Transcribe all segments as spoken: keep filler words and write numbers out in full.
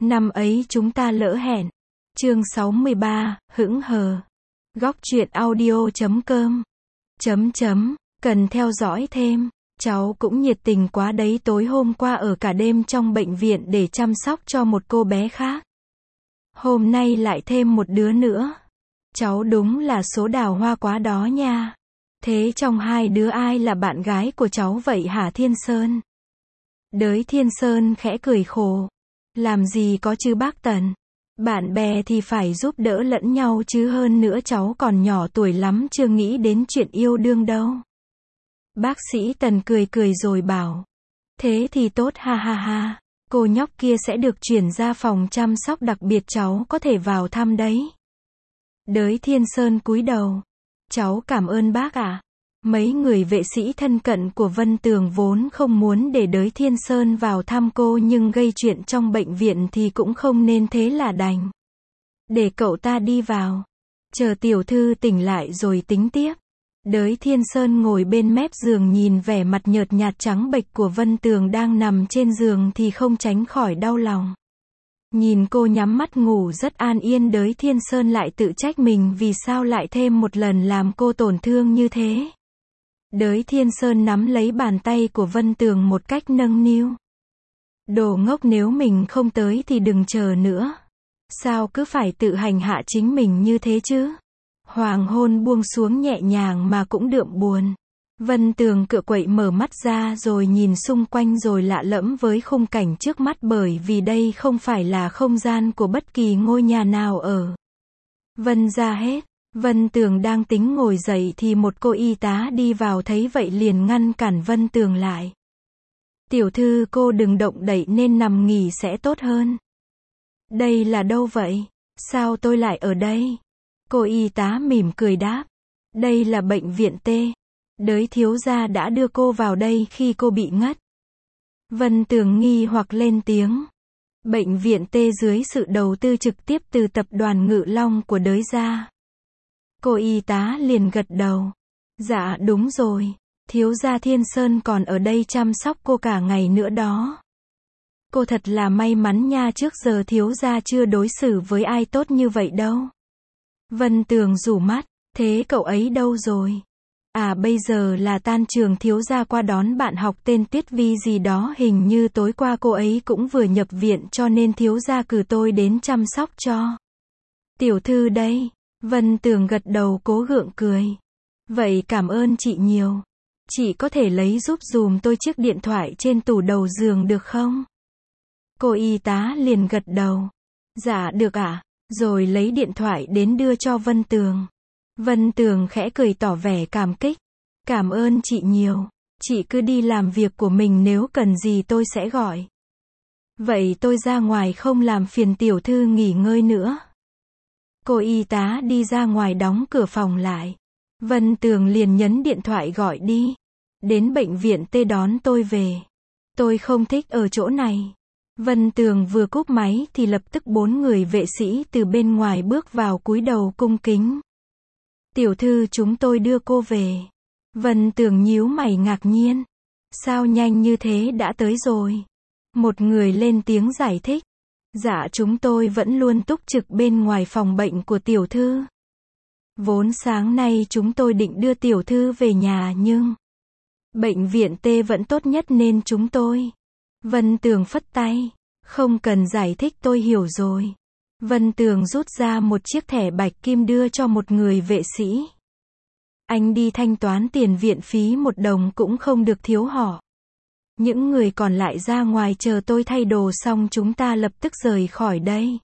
Năm ấy chúng ta lỡ hẹn. Chương sáu mươi ba, hững hờ. Góc truyện audio chấm com. Chấm chấm, cần theo dõi thêm. Cháu cũng nhiệt tình quá đấy, tối hôm qua ở cả đêm trong bệnh viện để chăm sóc cho một cô bé khác. Hôm nay lại thêm một đứa nữa. Cháu đúng là số đào hoa quá đó nha. Thế trong hai đứa ai là bạn gái của cháu vậy hả Thiên Sơn? Đới Thiên Sơn khẽ cười khổ. Làm gì có chứ bác Tần. Bạn bè thì phải giúp đỡ lẫn nhau chứ, hơn nữa cháu còn nhỏ tuổi lắm, chưa nghĩ đến chuyện yêu đương đâu. Bác sĩ Tần cười cười rồi bảo. Thế thì tốt, ha ha ha. Cô nhóc kia sẽ được chuyển ra phòng chăm sóc đặc biệt, cháu có thể vào thăm đấy. Đới Thiên Sơn cúi đầu. Cháu cảm ơn bác ạ. Mấy người vệ sĩ thân cận của Vân Tường vốn không muốn để Đới Thiên Sơn vào thăm cô, nhưng gây chuyện trong bệnh viện thì cũng không nên, thế là đành để cậu ta đi vào. Chờ tiểu thư tỉnh lại rồi tính tiếp. Đới Thiên Sơn ngồi bên mép giường nhìn vẻ mặt nhợt nhạt trắng bệch của Vân Tường đang nằm trên giường thì không tránh khỏi đau lòng. Nhìn cô nhắm mắt ngủ rất an yên, Đới Thiên Sơn lại tự trách mình vì sao lại thêm một lần làm cô tổn thương như thế. Đới Thiên Sơn nắm lấy bàn tay của Vân Tường một cách nâng niu. Đồ ngốc, nếu mình không tới thì đừng chờ nữa. Sao cứ phải tự hành hạ chính mình như thế chứ? Hoàng hôn buông xuống nhẹ nhàng mà cũng đượm buồn. Vân Tường cựa quậy mở mắt ra rồi nhìn xung quanh rồi lạ lẫm với khung cảnh trước mắt, bởi vì đây không phải là không gian của bất kỳ ngôi nhà nào ở Vân gia hết. Vân Tường đang tính ngồi dậy thì một cô y tá đi vào, thấy vậy liền ngăn cản Vân Tường lại. Tiểu thư, cô đừng động đậy, nên nằm nghỉ sẽ tốt hơn. Đây là đâu vậy? Sao tôi lại ở đây? Cô y tá mỉm cười đáp. Đây là bệnh viện T. Đới thiếu gia đã đưa cô vào đây khi cô bị ngất. Vân Tường nghi hoặc lên tiếng. Bệnh viện T dưới sự đầu tư trực tiếp từ tập đoàn Ngự Long của Đới gia. Cô y tá liền gật đầu. Dạ đúng rồi. Thiếu gia Thiên Sơn còn ở đây chăm sóc cô cả ngày nữa đó. Cô thật là may mắn nha, trước giờ thiếu gia chưa đối xử với ai tốt như vậy đâu. Vân Tường rủ mắt. Thế cậu ấy đâu rồi? À, bây giờ là tan trường, thiếu gia qua đón bạn học tên Tuyết Vi gì đó, hình như tối qua cô ấy cũng vừa nhập viện cho nên thiếu gia cử tôi đến chăm sóc cho. Tiểu thư đây. Vân Tường gật đầu cố gượng cười. Vậy cảm ơn chị nhiều. Chị có thể lấy giúp dùm tôi chiếc điện thoại trên tủ đầu giường được không? Cô y tá liền gật đầu. Dạ được ạ. À? Rồi lấy điện thoại đến đưa cho Vân Tường. Vân Tường khẽ cười tỏ vẻ cảm kích. Cảm ơn chị nhiều. Chị cứ đi làm việc của mình, nếu cần gì tôi sẽ gọi. Vậy tôi ra ngoài không làm phiền tiểu thư nghỉ ngơi nữa. Cô y tá đi ra ngoài đóng cửa phòng lại. Vân Tường liền nhấn điện thoại gọi đi. Đến bệnh viện T đón tôi về. Tôi không thích ở chỗ này. Vân Tường vừa cúp máy thì lập tức bốn người vệ sĩ từ bên ngoài bước vào cúi đầu cung kính. Tiểu thư, chúng tôi đưa cô về. Vân Tường nhíu mày ngạc nhiên. Sao nhanh như thế đã tới rồi? Một người lên tiếng giải thích. Dạ chúng tôi vẫn luôn túc trực bên ngoài phòng bệnh của tiểu thư. Vốn sáng nay chúng tôi định đưa tiểu thư về nhà nhưng bệnh viện T vẫn tốt nhất nên chúng tôi. Vân Tường phất tay. Không cần giải thích, tôi hiểu rồi. Vân Tường rút ra một chiếc thẻ bạch kim đưa cho một người vệ sĩ. Anh đi thanh toán tiền viện phí, một đồng cũng không được thiếu họ. Những người còn lại ra ngoài chờ tôi thay đồ xong chúng ta lập tức rời khỏi đây.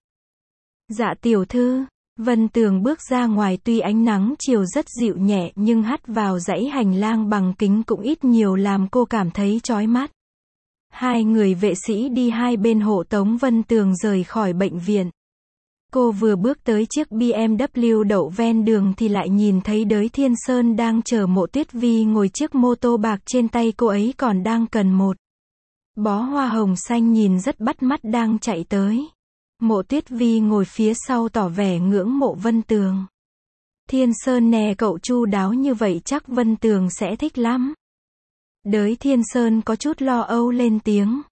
Dạ tiểu thư. Vân Tường bước ra ngoài, tuy ánh nắng chiều rất dịu nhẹ nhưng hắt vào dãy hành lang bằng kính cũng ít nhiều làm cô cảm thấy chói mắt. Hai người vệ sĩ đi hai bên hộ tống Vân Tường rời khỏi bệnh viện. Cô vừa bước tới chiếc bê em vê đậu ven đường thì lại nhìn thấy Đới Thiên Sơn đang chở Mộ Tuyết Vi ngồi chiếc mô tô bạc, trên tay cô ấy còn đang cần một bó hoa hồng xanh nhìn rất bắt mắt đang chạy tới. Mộ Tuyết Vi ngồi phía sau tỏ vẻ ngưỡng mộ Vân Tường. Thiên Sơn nè, cậu chu đáo như vậy chắc Vân Tường sẽ thích lắm. Đới Thiên Sơn có chút lo âu lên tiếng.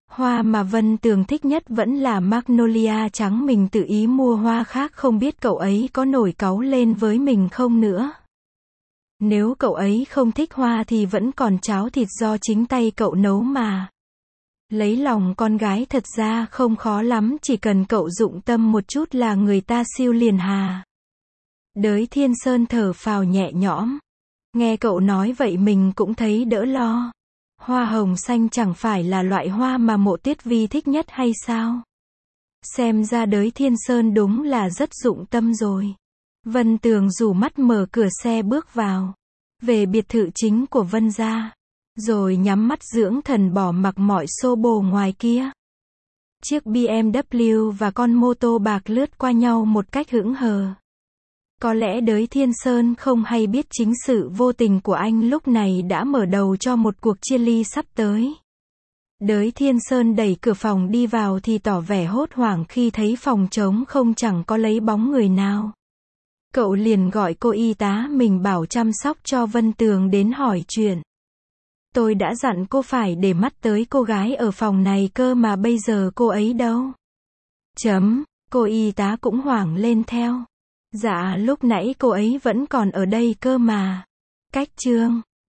Hoa mà Vân Tường thích nhất vẫn là magnolia trắng, mình tự ý mua hoa khác không biết cậu ấy có nổi cáu lên với mình không nữa. Nếu cậu ấy không thích hoa thì vẫn còn cháo thịt do chính tay cậu nấu mà. Lấy lòng con gái thật ra không khó lắm, chỉ cần cậu dụng tâm một chút là người ta siêu liền hà. Đới Thiên Sơn thở phào nhẹ nhõm. Nghe cậu nói vậy mình cũng thấy đỡ lo. Hoa hồng xanh chẳng phải là loại hoa mà Mộ Tuyết Vi thích nhất hay sao? Xem ra Đới Thiên Sơn đúng là rất dụng tâm rồi. Vân Tường rủ mắt mở cửa xe bước vào. Về biệt thự chính của Vân gia. Rồi nhắm mắt dưỡng thần bỏ mặc mọi xô bồ ngoài kia. Chiếc bê em vê và con mô tô bạc lướt qua nhau một cách hững hờ. Có lẽ Đới Thiên Sơn không hay biết chính sự vô tình của anh lúc này đã mở đầu cho một cuộc chia ly sắp tới. Đới Thiên Sơn đẩy cửa phòng đi vào thì tỏ vẻ hốt hoảng khi thấy phòng trống không, chẳng có lấy bóng người nào. Cậu liền gọi cô y tá mình bảo chăm sóc cho Vân Tường đến hỏi chuyện. Tôi đã dặn cô phải để mắt tới cô gái ở phòng này cơ mà bây giờ cô ấy đâu? Chấm, cô y tá cũng hoảng lên theo. Dạ lúc nãy cô ấy vẫn còn ở đây cơ mà. Cách chương